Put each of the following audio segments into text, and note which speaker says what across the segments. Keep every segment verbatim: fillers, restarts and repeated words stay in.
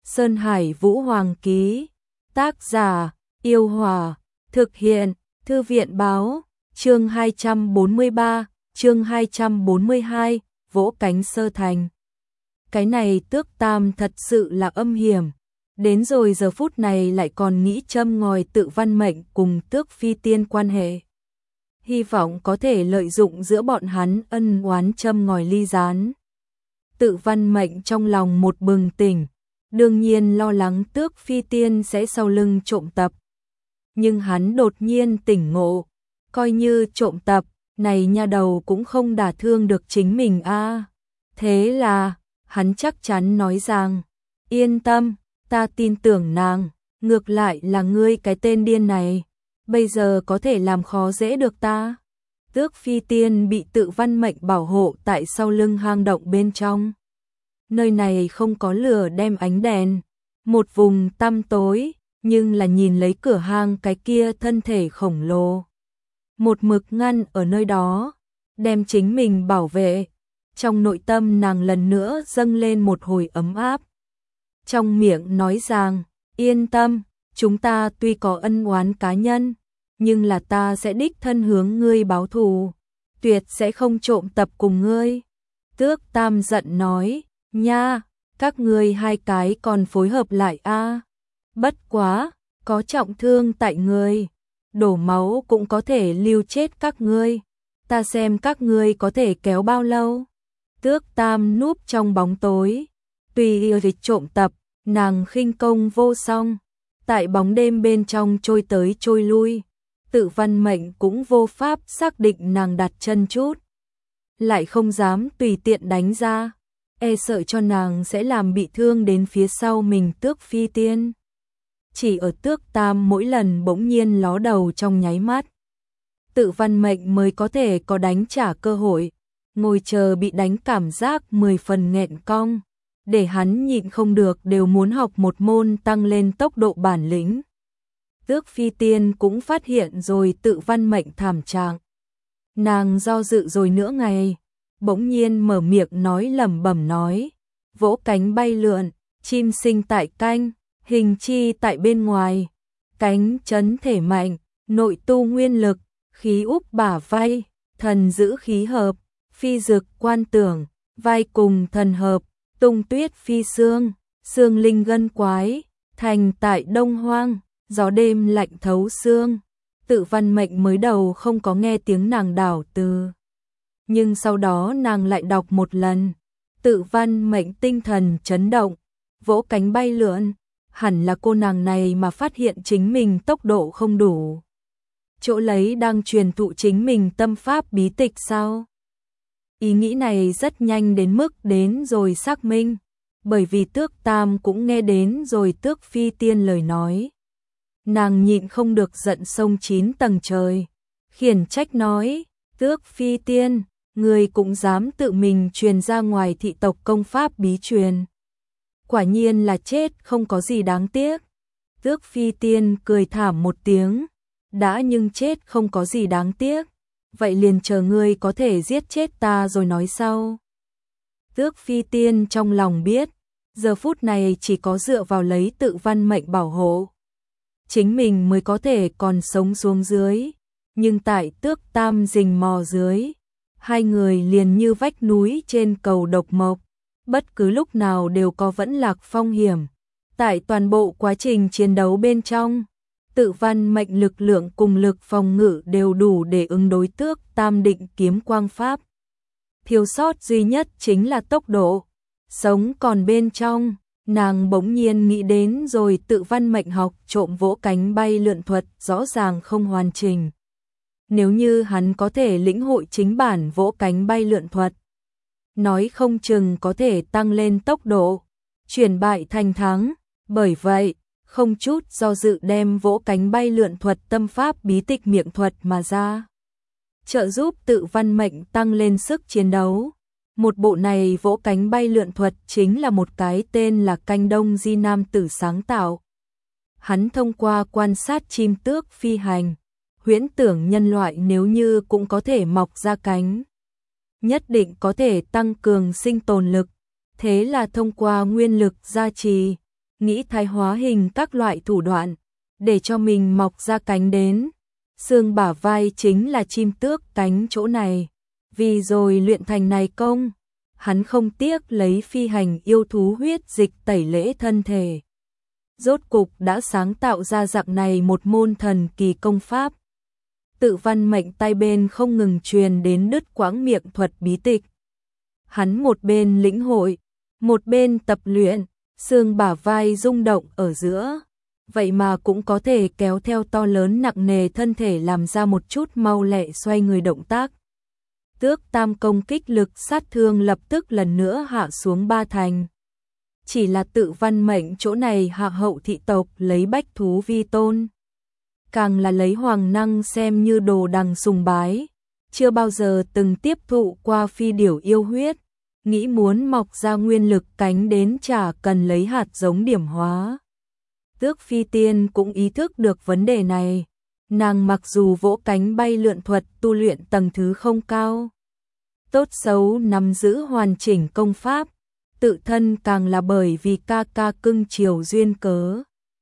Speaker 1: Sơn Hải Vũ Hoàng ký. Tác giả: Yêu Hòa. Thực hiện: Thư viện báo. Chương hai trăm bốn mươi ba, chương hai trăm bốn mươi hai, vỗ cánh sơ thành. Cái này Tước Tam thật sự là âm hiểm. Đến rồi giờ phút này lại còn nghĩ châm ngòi Tự Văn Mệnh cùng Tước Phi Tiên quan hệ. Hy vọng có thể lợi dụng giữa bọn hắn ân oán châm ngòi ly gián. Tự Văn Mệnh trong lòng một bừng tỉnh, đương nhiên lo lắng Tước Phi Tiên sẽ sau lưng trộm tập. Nhưng hắn đột nhiên tỉnh ngộ, coi như trộm tập, này nha đầu cũng không đả thương được chính mình a. À. Thế là, hắn chắc chắn nói rằng, yên tâm, ta tin tưởng nàng, ngược lại là ngươi cái tên điên này, bây giờ có thể làm khó dễ được ta. Tước Phi Tiên bị Tự Văn Mệnh bảo hộ tại sau lưng hang động bên trong. Nơi này không có lửa đem ánh đèn, một vùng tăm tối, nhưng là nhìn lấy cửa hang cái kia thân thể khổng lồ. Một mực ngăn ở nơi đó, đem chính mình bảo vệ. Trong nội tâm nàng lần nữa dâng lên một hồi ấm áp. Trong miệng nói rằng, yên tâm, chúng ta tuy có ân oán cá nhân, nhưng là ta sẽ đích thân hướng ngươi báo thù, tuyệt sẽ không trộm tập cùng ngươi. Tước Tam giận nói, nha, các ngươi hai cái còn phối hợp lại a. À. Bất quá, có trọng thương tại ngươi, đổ máu cũng có thể lưu chết các ngươi, ta xem các ngươi có thể kéo bao lâu. Tước Tam núp trong bóng tối, tùy yêu dịch trộm tập, nàng khinh công vô song, tại bóng đêm bên trong trôi tới trôi lui, Tự Văn Mệnh cũng vô pháp xác định nàng đặt chân chút, lại không dám tùy tiện đánh ra, e sợ cho nàng sẽ làm bị thương đến phía sau mình Tước Phi Tiên. Chỉ ở Tước Tam mỗi lần bỗng nhiên ló đầu trong nháy mắt, Tự Văn Mệnh mới có thể có đánh trả cơ hội, ngồi chờ bị đánh cảm giác mười phần nghẹn cong, để hắn nhịn không được đều muốn học một môn tăng lên tốc độ bản lĩnh. Tước Phi Tiên cũng phát hiện rồi Tự Văn Mệnh thảm trạng. Nàng do dự rồi nửa ngày, bỗng nhiên mở miệng nói lẩm bẩm nói, vỗ cánh bay lượn, chim sinh tại canh, hình chi tại bên ngoài, cánh chấn thể mạnh, nội tu nguyên lực, khí úp bả vai, thần giữ khí hợp, phi dực quan tưởng, vai cùng thần hợp, tung tuyết phi xương, xương linh gân quái, thành tại đông hoang, gió đêm lạnh thấu xương. Tự Văn Mệnh mới đầu không có nghe tiếng nàng đảo từ, nhưng sau đó nàng lại đọc một lần, Tự Văn Mệnh tinh thần chấn động, vỗ cánh bay lượn, hẳn là cô nàng này mà phát hiện chính mình tốc độ không đủ, chỗ lấy đang truyền thụ chính mình tâm pháp bí tịch sao? Ý nghĩ này rất nhanh đến mức đến rồi xác minh, bởi vì Tước Tam cũng nghe đến rồi Tước Phi Tiên lời nói. Nàng nhịn không được giận sông chín tầng trời, khiển trách nói, Tước Phi Tiên, người cũng dám tự mình truyền ra ngoài thị tộc công pháp bí truyền. Quả nhiên là chết không có gì đáng tiếc. Tước Phi Tiên cười thảm một tiếng, đã nhưng chết không có gì đáng tiếc, vậy liền chờ ngươi có thể giết chết ta rồi nói sau. Tước Phi Tiên trong lòng biết, giờ phút này chỉ có dựa vào lấy Tự Văn Mệnh bảo hộ, chính mình mới có thể còn sống xuống dưới, nhưng tại Tước Tam rình mò dưới, hai người liền như vách núi trên cầu độc mộc, bất cứ lúc nào đều có vẫn lạc phong hiểm. Tại toàn bộ quá trình chiến đấu bên trong, Tự Văn Mệnh lực lượng cùng lực phòng ngự đều đủ để ứng đối Tước Tam định kiếm quang pháp. Thiếu sót duy nhất chính là tốc độ. Sống còn bên trong, nàng bỗng nhiên nghĩ đến rồi Tự Văn Mệnh học trộm vỗ cánh bay lượn thuật rõ ràng không hoàn chỉnh. Nếu như hắn có thể lĩnh hội chính bản vỗ cánh bay lượn thuật, nói không chừng có thể tăng lên tốc độ, chuyển bại thành thắng, bởi vậy, không chút do dự đem vỗ cánh bay lượn thuật tâm pháp bí tịch miệng thuật mà ra, trợ giúp Tự Văn Mệnh tăng lên sức chiến đấu. Một bộ này vỗ cánh bay lượn thuật chính là một cái tên là Canh Đông Di nam tử sáng tạo. Hắn thông qua quan sát chim tước phi hành, huyễn tưởng nhân loại nếu như cũng có thể mọc ra cánh, nhất định có thể tăng cường sinh tồn lực, thế là thông qua nguyên lực gia trì, nghĩ thái hóa hình các loại thủ đoạn, để cho mình mọc ra cánh đến. Xương bả vai chính là chim tước cánh chỗ này, vì rồi luyện thành này công, hắn không tiếc lấy phi hành yêu thú huyết dịch tẩy lễ thân thể. Rốt cục đã sáng tạo ra dạng này một môn thần kỳ công pháp. Tự văn mệnh tay bên không ngừng truyền đến đứt quãng miệng thuật bí tịch. Hắn một bên lĩnh hội, một bên tập luyện, xương bả vai rung động ở giữa. Vậy mà cũng có thể kéo theo to lớn nặng nề thân thể làm ra một chút mau lẹ xoay người động tác. Tước tam công kích lực sát thương lập tức lần nữa hạ xuống ba thành. Chỉ là tự văn mệnh chỗ này hạ hậu thị tộc lấy bách thú vi tôn. Càng là lấy hoàng năng xem như đồ đằng sùng bái. Chưa bao giờ từng tiếp thụ qua phi điểu yêu huyết. Nghĩ muốn mọc ra nguyên lực cánh đến chả cần lấy hạt giống điểm hóa. Tước phi tiên cũng ý thức được vấn đề này. Nàng mặc dù vỗ cánh bay lượn thuật tu luyện tầng thứ không cao, tốt xấu nắm giữ hoàn chỉnh công pháp, tự thân càng là bởi vì ca ca cưng chiều duyên cớ.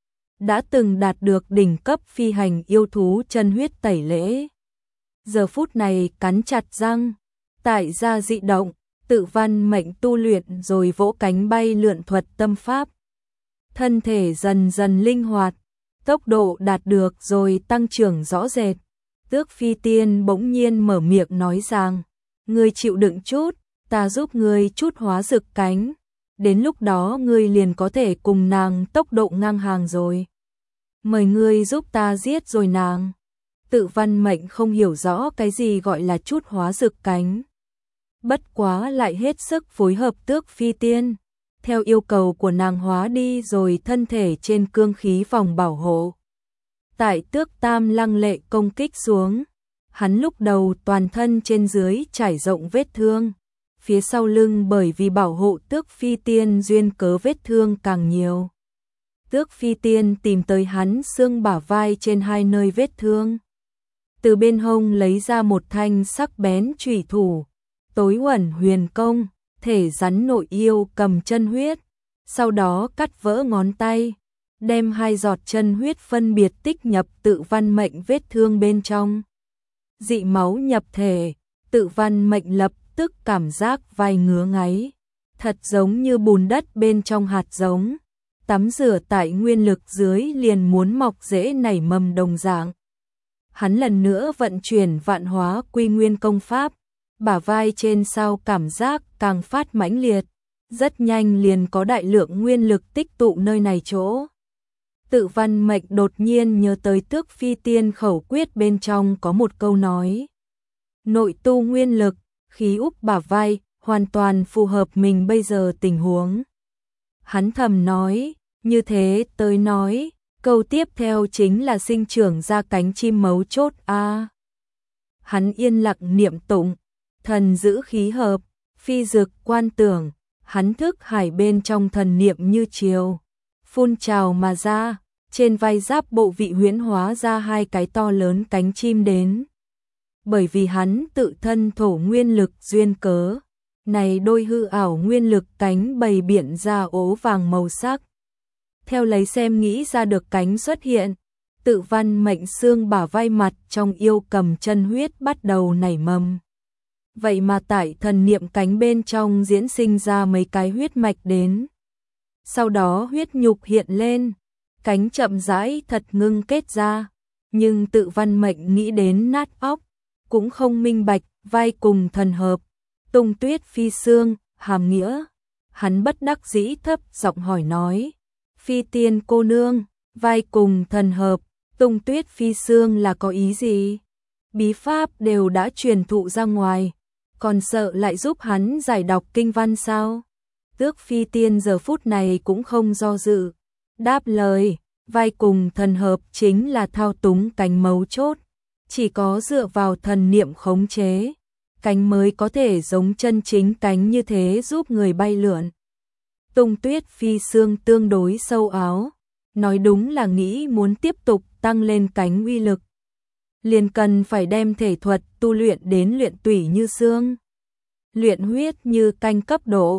Speaker 1: Đã từng đạt được đỉnh cấp phi hành yêu thú chân huyết tẩy lễ. Giờ phút này cắn chặt răng, tại ra dị động, tự văn mệnh tu luyện rồi vỗ cánh bay lượn thuật tâm pháp. Thân thể dần dần linh hoạt, tốc độ đạt được rồi tăng trưởng rõ rệt. Tước phi tiên bỗng nhiên mở miệng nói rằng, ngươi chịu đựng chút, ta giúp ngươi chút hóa dực cánh. Đến lúc đó ngươi liền có thể cùng nàng tốc độ ngang hàng rồi. Mời ngươi giúp ta giết rồi nàng. Tự văn mệnh không hiểu rõ cái gì gọi là chút hóa dực cánh. Bất quá lại hết sức phối hợp tước phi tiên. Theo yêu cầu của nàng hóa đi rồi thân thể trên cương khí vòng bảo hộ. Tại tước tam lăng lệ công kích xuống, hắn lúc đầu toàn thân trên dưới trải rộng vết thương. Phía sau lưng bởi vì bảo hộ tước phi tiên duyên cớ vết thương càng nhiều. Tước phi tiên tìm tới hắn xương bả vai trên hai nơi vết thương. Từ bên hông lấy ra một thanh sắc bén chủy thủ, tối uẩn huyền công, thể rắn nội yêu cầm chân huyết, sau đó cắt vỡ ngón tay, đem hai giọt chân huyết phân biệt tích nhập tự văn mệnh vết thương bên trong. Dị máu nhập thể, tự văn mệnh lập tức cảm giác vai ngứa ngáy, thật giống như bùn đất bên trong hạt giống, tắm rửa tại nguyên lực dưới liền muốn mọc rễ nảy mầm đồng dạng. Hắn lần nữa vận chuyển vạn hóa quy nguyên công pháp, bả vai trên sau cảm giác càng phát mãnh liệt, rất nhanh liền có đại lượng nguyên lực tích tụ nơi này chỗ. Tự văn mệnh đột nhiên nhớ tới tước phi tiên khẩu quyết bên trong có một câu nói. Nội tu nguyên lực, khí úp bả vai, hoàn toàn phù hợp mình bây giờ tình huống. Hắn thầm nói, như thế tới nói, câu tiếp theo chính là sinh trưởng ra cánh chim mấu chốt a. À. Hắn yên lặng niệm tụng, thần giữ khí hợp, phi dực quan tưởng, hắn thức hải bên trong thần niệm như chiều, phun trào mà ra, trên vai giáp bộ vị huyễn hóa ra hai cái to lớn cánh chim đến. Bởi vì hắn tự thân thổ nguyên lực duyên cớ, này đôi hư ảo nguyên lực cánh bày biện ra ố vàng màu sắc. Theo lấy xem nghĩ ra được cánh xuất hiện, tự văn mệnh xương bả vai mặt trong yêu cầm chân huyết bắt đầu nảy mầm. Vậy mà tại thần niệm cánh bên trong diễn sinh ra mấy cái huyết mạch đến. Sau đó huyết nhục hiện lên, cánh chậm rãi thật ngưng kết ra, nhưng tự văn mệnh nghĩ đến nát óc, cũng không minh bạch, vai cùng thần hợp, tung tuyết phi xương, hàm nghĩa. Hắn bất đắc dĩ thấp giọng hỏi nói, phi tiên cô nương, vai cùng thần hợp, tung tuyết phi xương là có ý gì? Bí pháp đều đã truyền thụ ra ngoài, còn sợ lại giúp hắn giải đọc kinh văn sao? Tước phi tiên giờ phút này cũng không do dự, đáp lời, vai cùng thần hợp chính là thao túng cánh mấu chốt, chỉ có dựa vào thần niệm khống chế, cánh mới có thể giống chân chính cánh như thế giúp người bay lượn. Tung tuyết phi xương tương đối sâu áo, nói đúng là nghĩ muốn tiếp tục tăng lên cánh uy lực. Liền cần phải đem thể thuật tu luyện đến luyện tủy như xương, luyện huyết như canh cấp độ,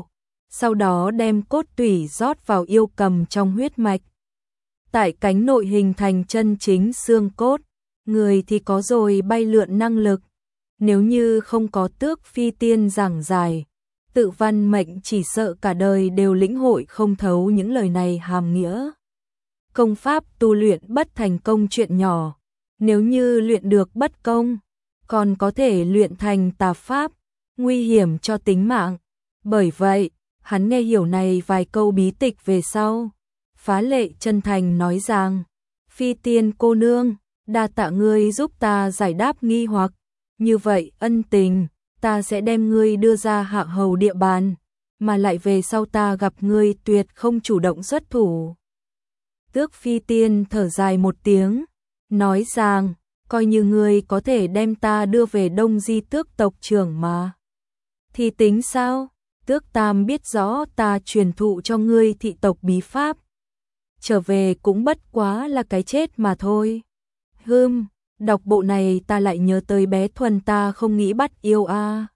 Speaker 1: sau đó đem cốt tủy rót vào yêu cầm trong huyết mạch. Tại cánh nội hình thành chân chính xương cốt, người thì có rồi bay lượn năng lực. Nếu như không có Tước Phi Tiên giảng giải, Tự Văn Mệnh chỉ sợ cả đời đều lĩnh hội không thấu những lời này hàm nghĩa. Công pháp tu luyện bất thành công chuyện nhỏ, nếu như luyện được bất công, còn có thể luyện thành tà pháp, nguy hiểm cho tính mạng. Bởi vậy, hắn nghe hiểu này vài câu bí tịch về sau, phá lệ chân thành nói rằng: Phi Tiên cô nương, đa tạ ngươi giúp ta giải đáp nghi hoặc, như vậy ân tình, ta sẽ đem ngươi đưa ra hạ hầu địa bàn, mà lại về sau ta gặp ngươi tuyệt không chủ động xuất thủ. Tước Phi Tiên thở dài một tiếng, nói rằng: coi như ngươi có thể đem ta đưa về Đông Di Tước tộc trưởng mà. Thì tính sao? Tước Tam biết rõ ta truyền thụ cho ngươi thị tộc bí pháp. Trở về cũng bất quá là cái chết mà thôi. Hừm, đọc bộ này ta lại nhớ tới bé Thuần ta không nghĩ bắt yêu a. À.